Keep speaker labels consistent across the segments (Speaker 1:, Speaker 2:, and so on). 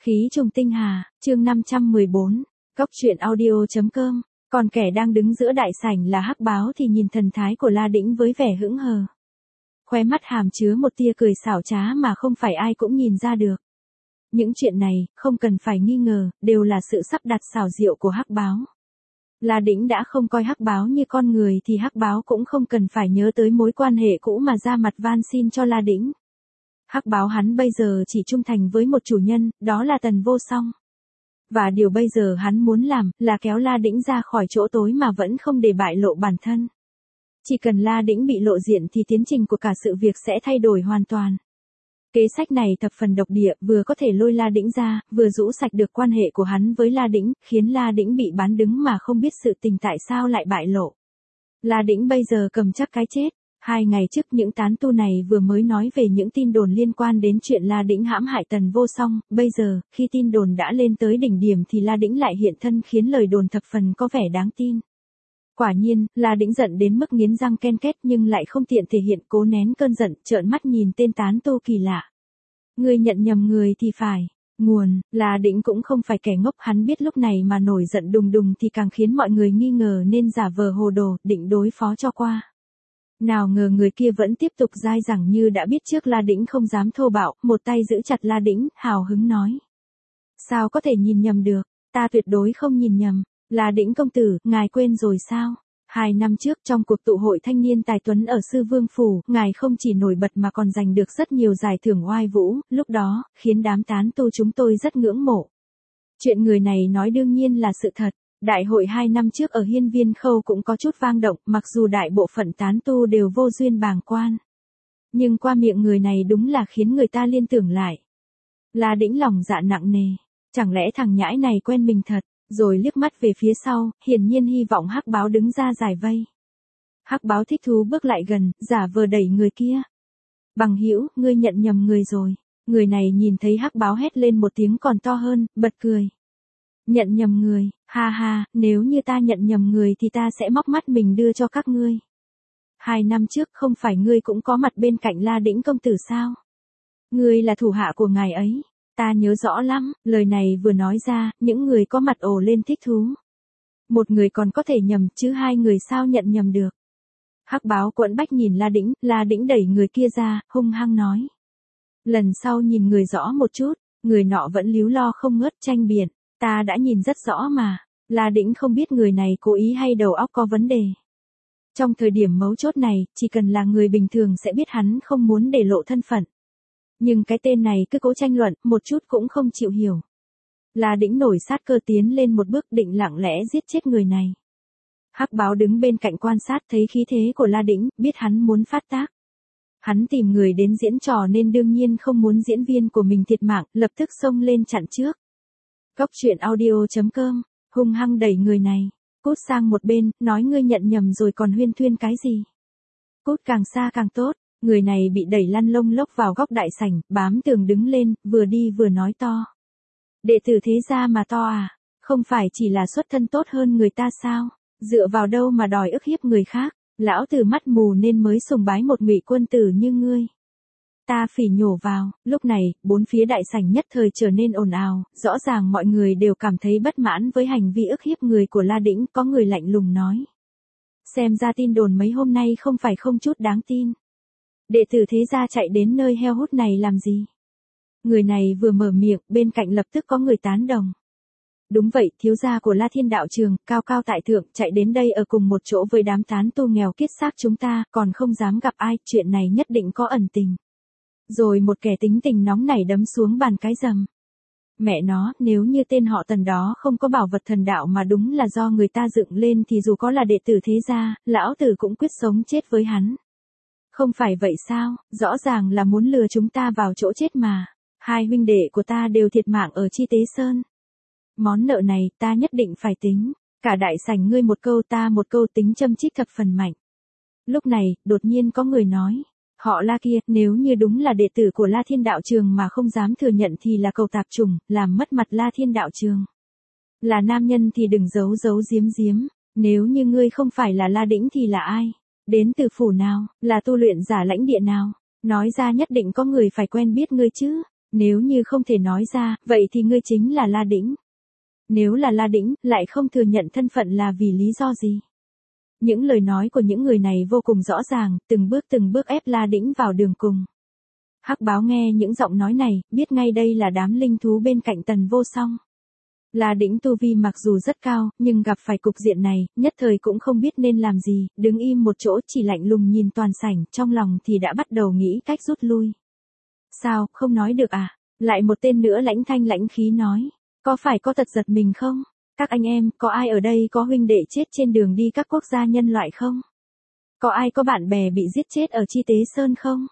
Speaker 1: Khí trùng tinh hà, chương 514, Cóc truyện audio.com, còn kẻ đang đứng giữa đại sảnh là Hắc Báo thì nhìn thần thái của La Đĩnh với vẻ hững hờ. Khóe mắt hàm chứa một tia cười xảo trá mà không phải ai cũng nhìn ra được. Những chuyện này, không cần phải nghi ngờ, đều là sự sắp đặt xảo diệu của Hắc Báo. La Đĩnh đã không coi Hắc Báo như con người thì Hắc Báo cũng không cần phải nhớ tới mối quan hệ cũ mà ra mặt van xin cho La Đĩnh. Hắc Báo hắn bây giờ chỉ trung thành với một chủ nhân, đó là Tần Vô Song. Và điều bây giờ hắn muốn làm là kéo La Đĩnh ra khỏi chỗ tối mà vẫn không để bại lộ bản thân. Chỉ cần La Đĩnh bị lộ diện thì tiến trình của cả sự việc sẽ thay đổi hoàn toàn. Kế sách này thập phần độc địa, vừa có thể lôi La Đĩnh ra, vừa rũ sạch được quan hệ của hắn với La Đĩnh, khiến La Đĩnh bị bán đứng mà không biết sự tình tại sao lại bại lộ. La Đĩnh bây giờ cầm chắc cái chết. 2 ngày trước những tán tu này vừa mới nói về những tin đồn liên quan đến chuyện La Đĩnh hãm hại Tần Vô Song, bây giờ, khi tin đồn đã lên tới đỉnh điểm thì La Đĩnh lại hiện thân khiến lời đồn thập phần có vẻ đáng tin. Quả nhiên, La Đĩnh giận đến mức nghiến răng ken két nhưng lại không tiện thể hiện, cố nén cơn giận, trợn mắt nhìn tên tán tu kỳ lạ. Ngươi nhận nhầm người thì phải. Nguồn, La Đĩnh cũng không phải kẻ ngốc, hắn biết lúc này mà nổi giận đùng đùng thì càng khiến mọi người nghi ngờ nên giả vờ hồ đồ, định đối phó cho qua. Nào ngờ người kia vẫn tiếp tục dai dẳng như đã biết trước. La Đĩnh không dám thô bạo, một tay giữ chặt La Đĩnh, hào hứng nói. Sao có thể nhìn nhầm được, ta tuyệt đối không nhìn nhầm. La Đĩnh công tử, ngài quên rồi sao? 2 năm trước trong cuộc tụ hội thanh niên tài tuấn ở Sư Vương Phủ, ngài không chỉ nổi bật mà còn giành được rất nhiều giải thưởng oai vũ, lúc đó, khiến đám tán tu chúng tôi rất ngưỡng mộ. Chuyện người này nói đương nhiên là sự thật. Đại hội 2 năm trước ở Hiên Viên Khâu cũng có chút vang động, mặc dù đại bộ phận tán tu đều vô duyên bàng quan. Nhưng qua miệng người này đúng là khiến người ta liên tưởng lại. La Đĩnh lòng dạ nặng nề, chẳng lẽ thằng nhãi này quen mình thật, rồi liếc mắt về phía sau, hiển nhiên hy vọng Hắc Báo đứng ra giải vây. Hắc Báo thích thú bước lại gần, giả vờ đẩy người kia. Bằng hữu, ngươi nhận nhầm người rồi. Người này nhìn thấy Hắc Báo hét lên một tiếng còn to hơn, bật cười. Nhận nhầm người, ha ha, nếu như ta nhận nhầm người thì ta sẽ móc mắt mình đưa cho các ngươi. 2 năm trước không phải ngươi cũng có mặt bên cạnh La Đĩnh công tử sao? Ngươi là thủ hạ của ngài ấy, ta nhớ rõ lắm. Lời này vừa nói ra, những người có mặt ồ lên thích thú. Một người còn có thể nhầm chứ 2 người sao nhận nhầm được? Hắc Báo quẫn bách nhìn La Đĩnh đẩy người kia ra, hung hăng nói. Lần sau nhìn người rõ một chút, người nọ vẫn líu lo không ngớt tranh biện. Ta đã nhìn rất rõ mà. La Đĩnh không biết người này cố ý hay đầu óc có vấn đề. Trong thời điểm mấu chốt này, chỉ cần là người bình thường sẽ biết hắn không muốn để lộ thân phận. Nhưng cái tên này cứ cố tranh luận, một chút cũng không chịu hiểu. La Đĩnh nổi sát cơ tiến lên một bước định lặng lẽ giết chết người này. Hắc Báo đứng bên cạnh quan sát thấy khí thế của La Đĩnh, biết hắn muốn phát tác. Hắn tìm người đến diễn trò nên đương nhiên không muốn diễn viên của mình thiệt mạng, lập tức xông lên chặn trước. Cóc truyện audio.com, hung hăng đẩy người này, cút sang một bên, nói ngươi nhận nhầm rồi còn huyên thuyên cái gì. Cút càng xa càng tốt, người này bị đẩy lăn lông lốc vào góc đại sảnh, bám tường đứng lên, vừa đi vừa nói to. Đệ tử thế gia mà to à, không phải chỉ là xuất thân tốt hơn người ta sao, dựa vào đâu mà đòi ức hiếp người khác, lão tử mắt mù nên mới sùng bái một ngụy quân tử như ngươi. Ta phỉ nhổ vào, lúc này, 4 phía đại sảnh nhất thời trở nên ồn ào, rõ ràng mọi người đều cảm thấy bất mãn với hành vi ức hiếp người của La Đĩnh, có người lạnh lùng nói. Xem ra tin đồn mấy hôm nay không phải không chút đáng tin. Đệ tử thế gia chạy đến nơi heo hút này làm gì? Người này vừa mở miệng, bên cạnh lập tức có người tán đồng. Đúng vậy, thiếu gia của La Thiên Đạo Trường, cao cao tại thượng, chạy đến đây ở cùng một chỗ với đám tán tu nghèo kiết xác chúng ta, còn không dám gặp ai, chuyện này nhất định có ẩn tình. Rồi một kẻ tính tình nóng nảy đấm xuống bàn cái rầm. Mẹ nó, nếu như tên họ Tần đó không có bảo vật thần đạo mà đúng là do người ta dựng lên thì dù có là đệ tử thế gia, lão tử cũng quyết sống chết với hắn. Không phải vậy sao, rõ ràng là muốn lừa chúng ta vào chỗ chết mà. 2 huynh đệ của ta đều thiệt mạng ở Chi Tế Sơn. Món nợ này ta nhất định phải tính. Cả đại sảnh ngươi một câu ta một câu tính châm chích thập phần mạnh. Lúc này, đột nhiên có người nói. Họ La kia, nếu như đúng là đệ tử của La Thiên Đạo Trường mà không dám thừa nhận thì là cầu tạp chủng, làm mất mặt La Thiên Đạo Trường. Là nam nhân thì đừng giấu giấu giếm giếm, nếu như ngươi không phải là La Đĩnh thì là ai? Đến từ phủ nào, là tu luyện giả lãnh địa nào? Nói ra nhất định có người phải quen biết ngươi chứ. Nếu như không thể nói ra, vậy thì ngươi chính là La Đĩnh. Nếu là La Đĩnh, lại không thừa nhận thân phận là vì lý do gì? Những lời nói của những người này vô cùng rõ ràng, từng bước ép La Đĩnh vào đường cùng. Hắc báo nghe những giọng nói này, biết ngay đây là đám linh thú bên cạnh Tần Vô Song. La Đĩnh tu vi mặc dù rất cao, nhưng gặp phải cục diện này, nhất thời cũng không biết nên làm gì, đứng im một chỗ chỉ lạnh lùng nhìn toàn sảnh, trong lòng thì đã bắt đầu nghĩ cách rút lui. Sao, không nói được à? Lại một tên nữa lãnh thanh lãnh khí nói. Có phải có thật giật mình không? Các anh em, có ai ở đây có huynh đệ chết trên đường đi các quốc gia nhân loại không? Có ai có bạn bè bị giết chết ở Chi Tế Sơn không?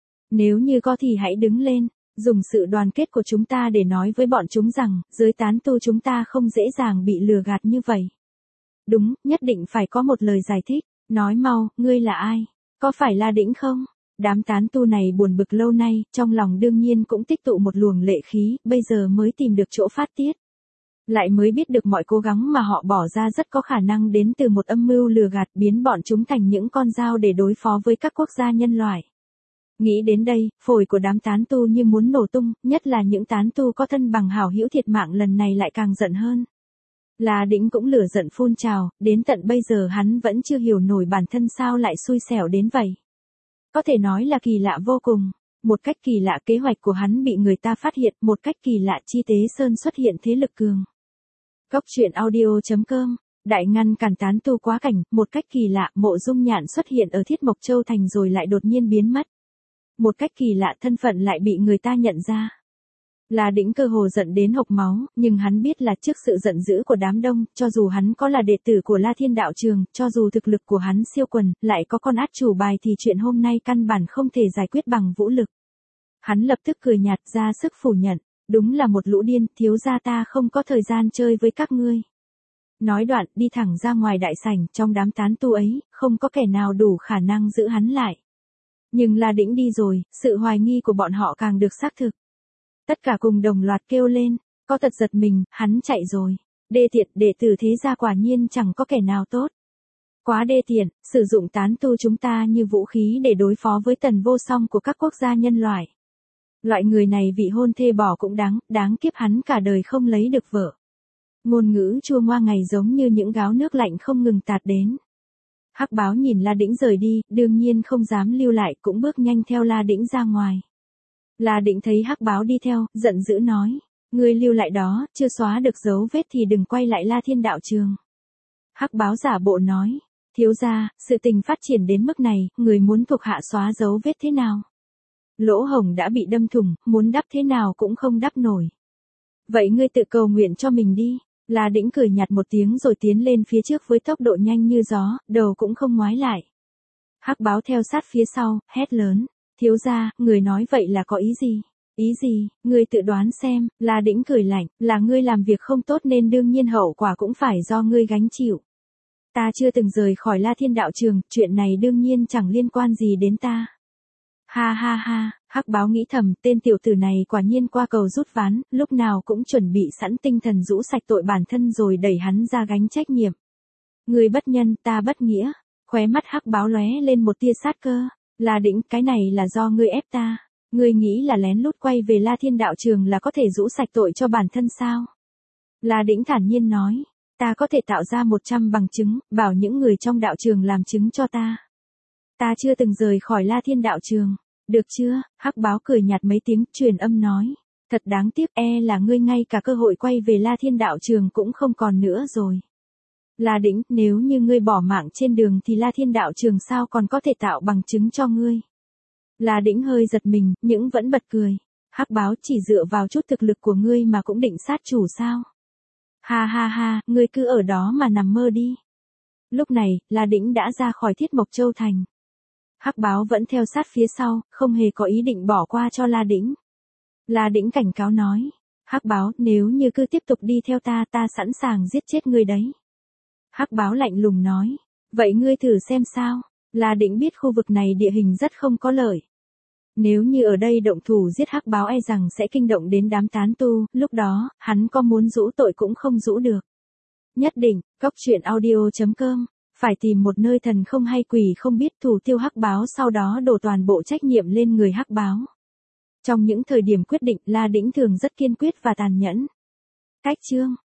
Speaker 1: Nếu như có thì hãy đứng lên, dùng sự đoàn kết của chúng ta để nói với bọn chúng rằng, giới tán tu chúng ta không dễ dàng bị lừa gạt như vậy. Đúng, nhất định phải có một lời giải thích, nói mau, ngươi là ai? Có phải La Đĩnh không? Đám tán tu này buồn bực lâu nay, trong lòng đương nhiên cũng tích tụ một luồng lệ khí, bây giờ mới tìm được chỗ phát tiết. Lại mới biết được mọi cố gắng mà họ bỏ ra rất có khả năng đến từ một âm mưu lừa gạt biến bọn chúng thành những con dao để đối phó với các quốc gia nhân loại. Nghĩ đến đây, phổi của đám tán tu như muốn nổ tung, nhất là những tán tu có thân bằng hảo hữu thiệt mạng lần này lại càng giận hơn. La Đĩnh cũng lửa giận phun trào, đến tận bây giờ hắn vẫn chưa hiểu nổi bản thân sao lại xui xẻo đến vậy. Có thể nói là kỳ lạ vô cùng. Một cách kỳ lạ kế hoạch của hắn bị người ta phát hiện, một cách kỳ lạ Chi Tế Sơn xuất hiện thế lực cường. Góc truyện audio.com, đại ngăn cản tán tu quá cảnh, một cách kỳ lạ Mộ Dung Nhạn xuất hiện ở Thiết Mộc Châu Thành rồi lại đột nhiên biến mất. Một cách kỳ lạ thân phận lại bị người ta nhận ra. La Đĩnh cơ hồ giận đến hộc máu, nhưng hắn biết là trước sự giận dữ của đám đông, cho dù hắn có là đệ tử của La Thiên Đạo Trường, cho dù thực lực của hắn siêu quần, lại có con át chủ bài thì chuyện hôm nay căn bản không thể giải quyết bằng vũ lực. Hắn lập tức cười nhạt ra sức phủ nhận, đúng là một lũ điên, thiếu gia ta không có thời gian chơi với các ngươi. Nói đoạn, đi thẳng ra ngoài đại sảnh, trong đám tán tu ấy, không có kẻ nào đủ khả năng giữ hắn lại. Nhưng La Đĩnh đi rồi, sự hoài nghi của bọn họ càng được xác thực. Tất cả cùng đồng loạt kêu lên, có thật giật mình, hắn chạy rồi. Đê tiện, đệ tử thế gia quả nhiên chẳng có kẻ nào tốt. Quá đê tiện, sử dụng tán tu chúng ta như vũ khí để đối phó với Tần Vô Song của các quốc gia nhân loại. Loại người này vị hôn thê bỏ cũng đáng kiếp hắn cả đời không lấy được vợ. Ngôn ngữ chua ngoa ngày giống như những gáo nước lạnh không ngừng tạt đến. Hắc báo nhìn La Đĩnh rời đi, đương nhiên không dám lưu lại, cũng bước nhanh theo La Đĩnh ra ngoài. La Đĩnh thấy Hắc báo đi theo, giận dữ nói, ngươi lưu lại đó, chưa xóa được dấu vết thì đừng quay lại La Thiên Đạo Trường. Hắc báo giả bộ nói, thiếu gia, sự tình phát triển đến mức này, người muốn thuộc hạ xóa dấu vết thế nào? Lỗ hổng đã bị đâm thủng, muốn đắp thế nào cũng không đắp nổi. Vậy ngươi tự cầu nguyện cho mình đi. La Đĩnh cười nhạt một tiếng rồi tiến lên phía trước với tốc độ nhanh như gió, đầu cũng không ngoái lại. Hắc báo theo sát phía sau, hét lớn, thiếu gia, người nói vậy là có ý gì? Ý gì, ngươi tự đoán xem. La Đĩnh cười lạnh, là ngươi làm việc không tốt nên đương nhiên hậu quả cũng phải do ngươi gánh chịu. Ta chưa từng rời khỏi La Thiên Đạo Trường, chuyện này đương nhiên chẳng liên quan gì đến ta. Ha ha ha, Hắc báo nghĩ thầm, tên tiểu tử này quả nhiên qua cầu rút ván, lúc nào cũng chuẩn bị sẵn tinh thần rũ sạch tội bản thân rồi đẩy hắn ra gánh trách nhiệm. Ngươi bất nhân, ta bất nghĩa. Khóe mắt Hắc báo lóe lên một tia sát cơ. La Đĩnh, cái này là do ngươi ép ta. Ngươi nghĩ là lén lút quay về La Thiên Đạo Trường là có thể rũ sạch tội cho bản thân sao? La Đĩnh thản nhiên nói, ta có thể tạo ra 100 bằng chứng, bảo những người trong đạo trường làm chứng cho ta. Ta chưa từng rời khỏi La Thiên Đạo Trường. Được chưa? Hắc báo cười nhạt mấy tiếng, truyền âm nói. Thật đáng tiếc, là ngươi ngay cả cơ hội quay về La Thiên Đạo Trường cũng không còn nữa rồi. La Đĩnh, nếu như ngươi bỏ mạng trên đường thì La Thiên Đạo Trường sao còn có thể tạo bằng chứng cho ngươi? La Đĩnh hơi giật mình, nhưng vẫn bật cười. Hắc báo, chỉ dựa vào chút thực lực của ngươi mà cũng định sát chủ sao? Ha ha ha, ngươi cứ ở đó mà nằm mơ đi. Lúc này, La Đĩnh đã ra khỏi Thiết Mộc Châu Thành. Hắc báo vẫn theo sát phía sau, không hề có ý định bỏ qua cho La Đĩnh. La Đĩnh cảnh cáo nói, Hắc báo, nếu như cứ tiếp tục đi theo ta sẵn sàng giết chết ngươi đấy. Hắc báo lạnh lùng nói, vậy ngươi thử xem sao. La Đĩnh biết khu vực này địa hình rất không có lợi. Nếu như ở đây động thủ giết Hắc báo rằng sẽ kinh động đến đám tán tu, lúc đó, hắn có muốn rũ tội cũng không rũ được. Nhất định, góc truyện audio.com, phải tìm một nơi thần không hay quỷ không biết thủ tiêu Hắc báo sau đó đổ toàn bộ trách nhiệm lên người Hắc báo. Trong những thời điểm quyết định, La Đĩnh thường rất kiên quyết và tàn nhẫn. Cách chương